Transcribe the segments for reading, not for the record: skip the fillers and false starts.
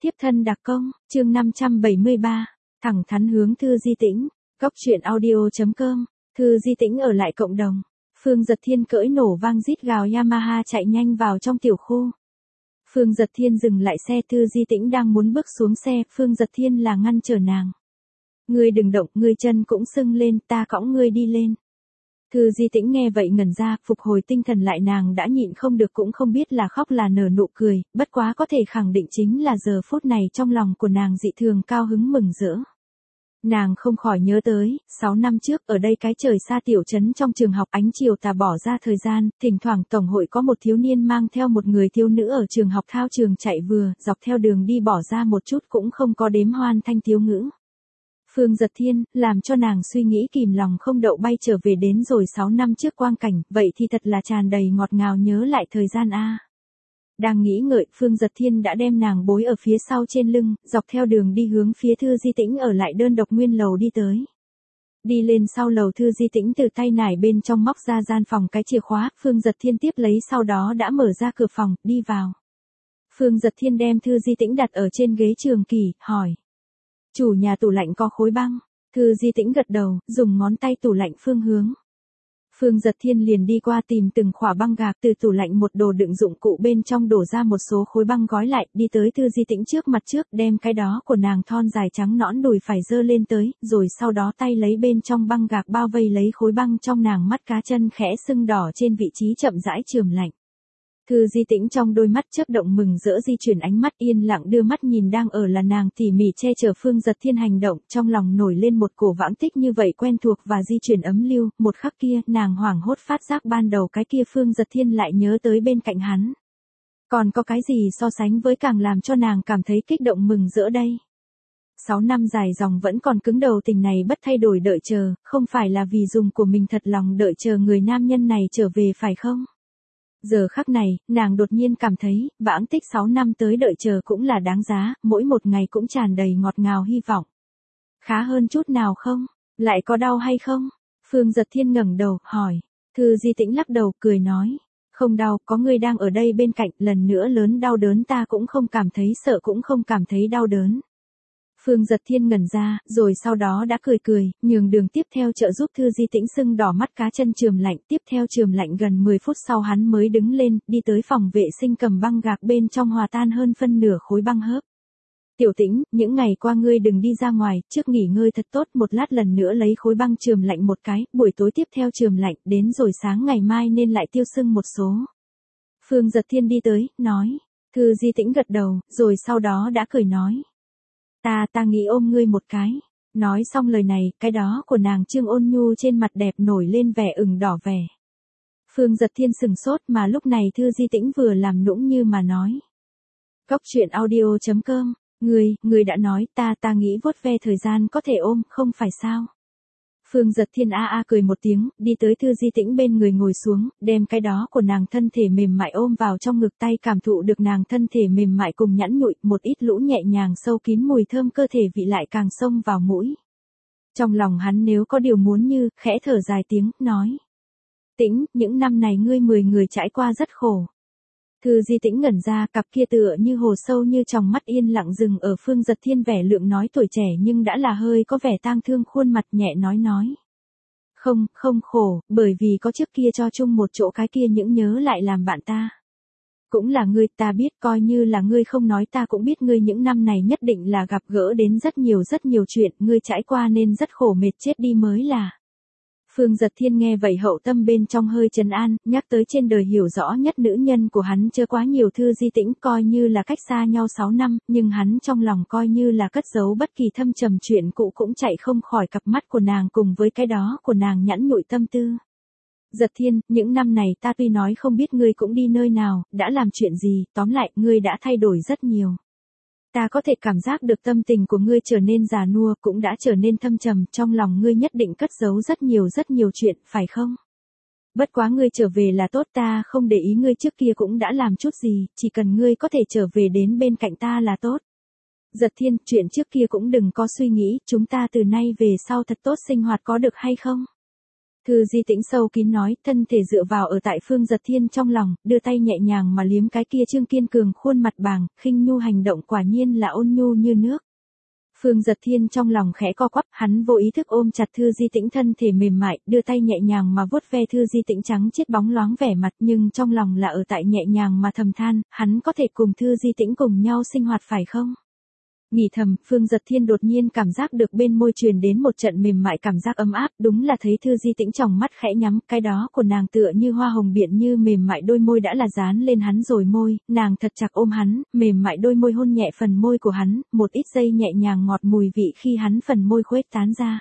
Tiếp thân đặc công, chương 573, thẳng thắn hướng Thư Di Tĩnh, Cóc truyện audio.com, Thư Di Tĩnh ở lại cộng đồng. Phương Dật Thiên cưỡi nổ vang rít gào Yamaha chạy nhanh vào trong tiểu khu. Phương Dật Thiên dừng lại xe, Thư Di Tĩnh đang muốn bước xuống xe, Phương Dật Thiên là ngăn trở nàng. Ngươi đừng động, ngươi chân cũng sưng lên, ta cõng ngươi đi lên. Thư Di Tĩnh nghe vậy ngẩn ra, phục hồi tinh thần lại, nàng đã nhịn không được cũng không biết là khóc là nở nụ cười, bất quá có thể khẳng định chính là giờ phút này trong lòng của nàng dị thường cao hứng mừng rỡ. Nàng không khỏi nhớ tới, 6 năm trước ở đây cái trời xa tiểu trấn trong trường học, ánh chiều tà bỏ ra thời gian, thỉnh thoảng tổng hội có một thiếu niên mang theo một người thiếu nữ ở trường học thao trường chạy vừa, dọc theo đường đi bỏ ra một chút cũng không có đếm hoan thanh thiếu ngữ. Phương Dật Thiên, làm cho nàng suy nghĩ kìm lòng không đậu bay trở về đến rồi 6 năm trước quang cảnh, vậy thì thật là tràn đầy ngọt ngào nhớ lại thời gian a. Đang nghĩ ngợi, Phương Dật Thiên đã đem nàng bối ở phía sau trên lưng, dọc theo đường đi hướng phía Thư Di Tĩnh ở lại đơn độc nguyên lầu đi tới. Đi lên sau lầu, Thư Di Tĩnh từ tay nải bên trong móc ra gian phòng cái chìa khóa, Phương Dật Thiên tiếp lấy sau đó đã mở ra cửa phòng, đi vào. Phương Dật Thiên đem Thư Di Tĩnh đặt ở trên ghế trường kỳ, hỏi. Chủ nhà tủ lạnh có khối băng. Thư Di Tĩnh gật đầu, dùng ngón tay tủ lạnh phương hướng. Phương Dật Thiên liền đi qua tìm từng khỏa băng gạc từ tủ lạnh một đồ đựng dụng cụ bên trong đổ ra một số khối băng gói lại, đi tới Thư Di Tĩnh trước mặt trước, đem cái đó của nàng thon dài trắng nõn đùi phải giơ lên tới, rồi sau đó tay lấy bên trong băng gạc bao vây lấy khối băng trong nàng, mắt cá chân khẽ sưng đỏ trên vị trí chậm rãi chườm lạnh. Thư Di Tĩnh trong đôi mắt chớp động mừng rỡ, di chuyển ánh mắt yên lặng đưa mắt nhìn đang ở là nàng tỉ mỉ che chở Phương Dật Thiên hành động, trong lòng nổi lên một cổ vãng tích như vậy quen thuộc và di chuyển ấm lưu, một khắc kia, nàng hoảng hốt phát giác ban đầu cái kia Phương Dật Thiên lại nhớ tới bên cạnh hắn. Còn có cái gì so sánh với càng làm cho nàng cảm thấy kích động mừng rỡ đây? 6 năm dài dòng vẫn còn cứng đầu tình này bất thay đổi đợi chờ, không phải là vì dùng của mình thật lòng đợi chờ người nam nhân này trở về phải không? Giờ khắc này, nàng đột nhiên cảm thấy, vãng tích 6 năm tới đợi chờ cũng là đáng giá, mỗi một ngày cũng tràn đầy ngọt ngào hy vọng. Khá hơn chút nào không? Lại có đau hay không? Phương Dật Thiên ngẩng đầu, hỏi. Thư Di Tĩnh lắc đầu, cười nói. Không đau, có người đang ở đây bên cạnh, lần nữa lớn đau đớn ta cũng không cảm thấy sợ, cũng không cảm thấy đau đớn. Phương Dật Thiên ngẩn ra, rồi sau đó đã cười, nhường đường tiếp theo trợ giúp Thư Di Tĩnh sưng đỏ mắt cá chân chườm lạnh, tiếp theo chườm lạnh gần 10 phút sau hắn mới đứng lên, đi tới phòng vệ sinh cầm băng gạc bên trong hòa tan hơn phân nửa khối băng hớp. Tiểu Tĩnh, những ngày qua ngươi đừng đi ra ngoài, trước nghỉ ngơi thật tốt, một lát lần nữa lấy khối băng chườm lạnh một cái, buổi tối tiếp theo chườm lạnh, đến rồi sáng ngày mai nên lại tiêu sưng một số. Phương Dật Thiên đi tới, nói. Thư Di Tĩnh gật đầu, rồi sau đó đã cười nói. Ta nghĩ ôm ngươi một cái. Nói xong lời này, cái đó của nàng Trương Ôn Nhu trên mặt đẹp nổi lên vẻ ửng đỏ vẻ. Phương Dật Thiên sừng sốt, mà lúc này Thư Di Tĩnh vừa làm nũng như mà nói. Cóc truyện audio.com, ngươi đã nói, ta nghĩ vuốt ve thời gian có thể ôm, không phải sao? Phương Dật Thiên cười một tiếng, đi tới Thư Di Tĩnh bên người ngồi xuống, đem cái đó của nàng thân thể mềm mại ôm vào trong ngực, tay cảm thụ được nàng thân thể mềm mại cùng nhẵn nhụi, một ít lũ nhẹ nhàng sâu kín mùi thơm cơ thể vị lại càng xông vào mũi. Trong lòng hắn nếu có điều muốn như, khẽ thở dài tiếng, nói. Tĩnh, những năm này ngươi 10 người trải qua rất khổ. Thư Di Tĩnh ngẩn ra, cặp kia tựa như hồ sâu như tròng mắt yên lặng dừng ở Phương Dật Thiên, vẻ lượng nói tuổi trẻ nhưng đã là hơi có vẻ tang thương khuôn mặt, nhẹ nói. Không khổ, bởi vì có trước kia cho chung một chỗ cái kia những nhớ lại làm bạn ta. Cũng là ngươi, ta biết, coi như là ngươi không nói ta cũng biết ngươi những năm này nhất định là gặp gỡ đến rất nhiều chuyện, ngươi trải qua nên rất khổ mệt chết đi mới là. Phương Dật Thiên nghe vậy hậu tâm bên trong hơi trấn an, nhắc tới trên đời hiểu rõ nhất nữ nhân của hắn chưa quá nhiều. Thư Di Tĩnh coi như là cách xa nhau 6 năm, nhưng hắn trong lòng coi như là cất giấu bất kỳ thâm trầm chuyện cũ cũng chạy không khỏi cặp mắt của nàng cùng với cái đó của nàng nhẵn nhụi tâm tư. Dật Thiên, những năm này ta tuy nói không biết ngươi cũng đi nơi nào, đã làm chuyện gì, tóm lại, ngươi đã thay đổi rất nhiều. Ta có thể cảm giác được tâm tình của ngươi trở nên già nua, cũng đã trở nên thâm trầm, trong lòng ngươi nhất định cất giấu rất nhiều chuyện, phải không? Bất quá ngươi trở về là tốt, ta không để ý ngươi trước kia cũng đã làm chút gì, chỉ cần ngươi có thể trở về đến bên cạnh ta là tốt. Dật Thiên, chuyện trước kia cũng đừng có suy nghĩ, chúng ta từ nay về sau thật tốt sinh hoạt có được hay không? Thư Di Tĩnh sâu kín nói, thân thể dựa vào ở tại Phương Giật Thiên trong lòng, đưa tay nhẹ nhàng mà liếm cái kia trương kiên cường khuôn mặt bàng, khinh nhu hành động quả nhiên là ôn nhu như nước. Phương Giật Thiên trong lòng khẽ co quắp, hắn vô ý thức ôm chặt Thư Di Tĩnh thân thể mềm mại, đưa tay nhẹ nhàng mà vuốt ve Thư Di Tĩnh trắng chiết bóng loáng vẻ mặt, nhưng trong lòng là ở tại nhẹ nhàng mà thầm than, hắn có thể cùng Thư Di Tĩnh cùng nhau sinh hoạt phải không? Nghĩ thầm, Phương Giật Thiên đột nhiên cảm giác được bên môi truyền đến một trận mềm mại cảm giác ấm áp, đúng là thấy Thư Di Tĩnh tròng mắt khẽ nhắm, cái đó của nàng tựa như hoa hồng biển như mềm mại đôi môi đã là dán lên hắn rồi môi, nàng thật chặt ôm hắn, mềm mại đôi môi hôn nhẹ phần môi của hắn, một ít giây nhẹ nhàng ngọt mùi vị khi hắn phần môi khuếch tán ra.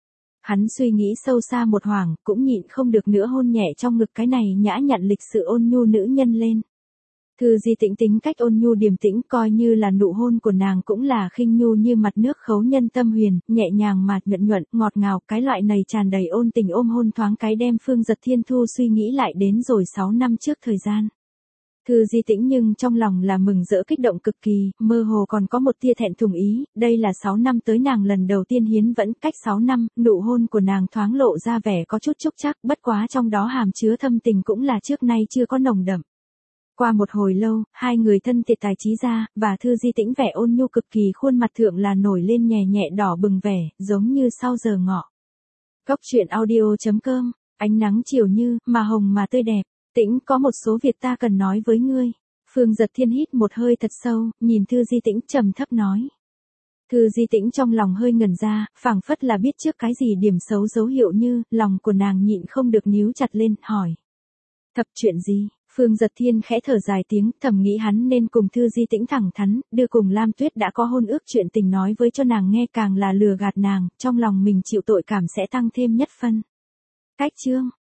Hắn suy nghĩ sâu xa một hoảng, cũng nhịn không được nữa hôn nhẹ trong ngực cái này nhã nhặn lịch sự ôn nhu nữ nhân lên. Thư Di Tĩnh tính cách ôn nhu điềm tĩnh, coi như là nụ hôn của nàng cũng là khinh nhu như mặt nước khấu nhân tâm huyền, nhẹ nhàng mà nhuận nhuận, ngọt ngào, cái loại này tràn đầy ôn tình ôm hôn thoáng cái đem Phương Giật Thiên thu suy nghĩ lại đến rồi 6 năm trước thời gian. Thư Di Tĩnh nhưng trong lòng là mừng rỡ kích động cực kỳ, mơ hồ còn có một tia thẹn thùng ý, đây là 6 năm tới nàng lần đầu tiên hiến vẫn, cách 6 năm, nụ hôn của nàng thoáng lộ ra vẻ có chút chúc chắc, bất quá trong đó hàm chứa thâm tình cũng là trước nay chưa có nồng đậm. Qua một hồi lâu, hai người thân tiệt tài trí ra, và Thư Di Tĩnh vẻ ôn nhu cực kỳ khuôn mặt thượng là nổi lên nhẹ nhẹ đỏ bừng vẻ, giống như sau giờ ngọ. Cốc truyện audio.com, ánh nắng chiều như, mà hồng mà tươi đẹp. Tĩnh, có một số việc ta cần nói với ngươi. Phương Giật Thiên hít một hơi thật sâu, nhìn Thư Di Tĩnh trầm thấp nói. Thư Di Tĩnh trong lòng hơi ngẩn ra, phảng phất là biết trước cái gì điểm xấu dấu hiệu như, lòng của nàng nhịn không được níu chặt lên, hỏi. Thập chuyện gì? Phương Giật Thiên khẽ thở dài tiếng, thầm nghĩ hắn nên cùng Thư Di Tĩnh thẳng thắn, đưa cùng Lam Tuyết đã có hôn ước chuyện tình nói với cho nàng nghe, càng là lừa gạt nàng, trong lòng mình chịu tội cảm sẽ tăng thêm nhất phân. Cách chương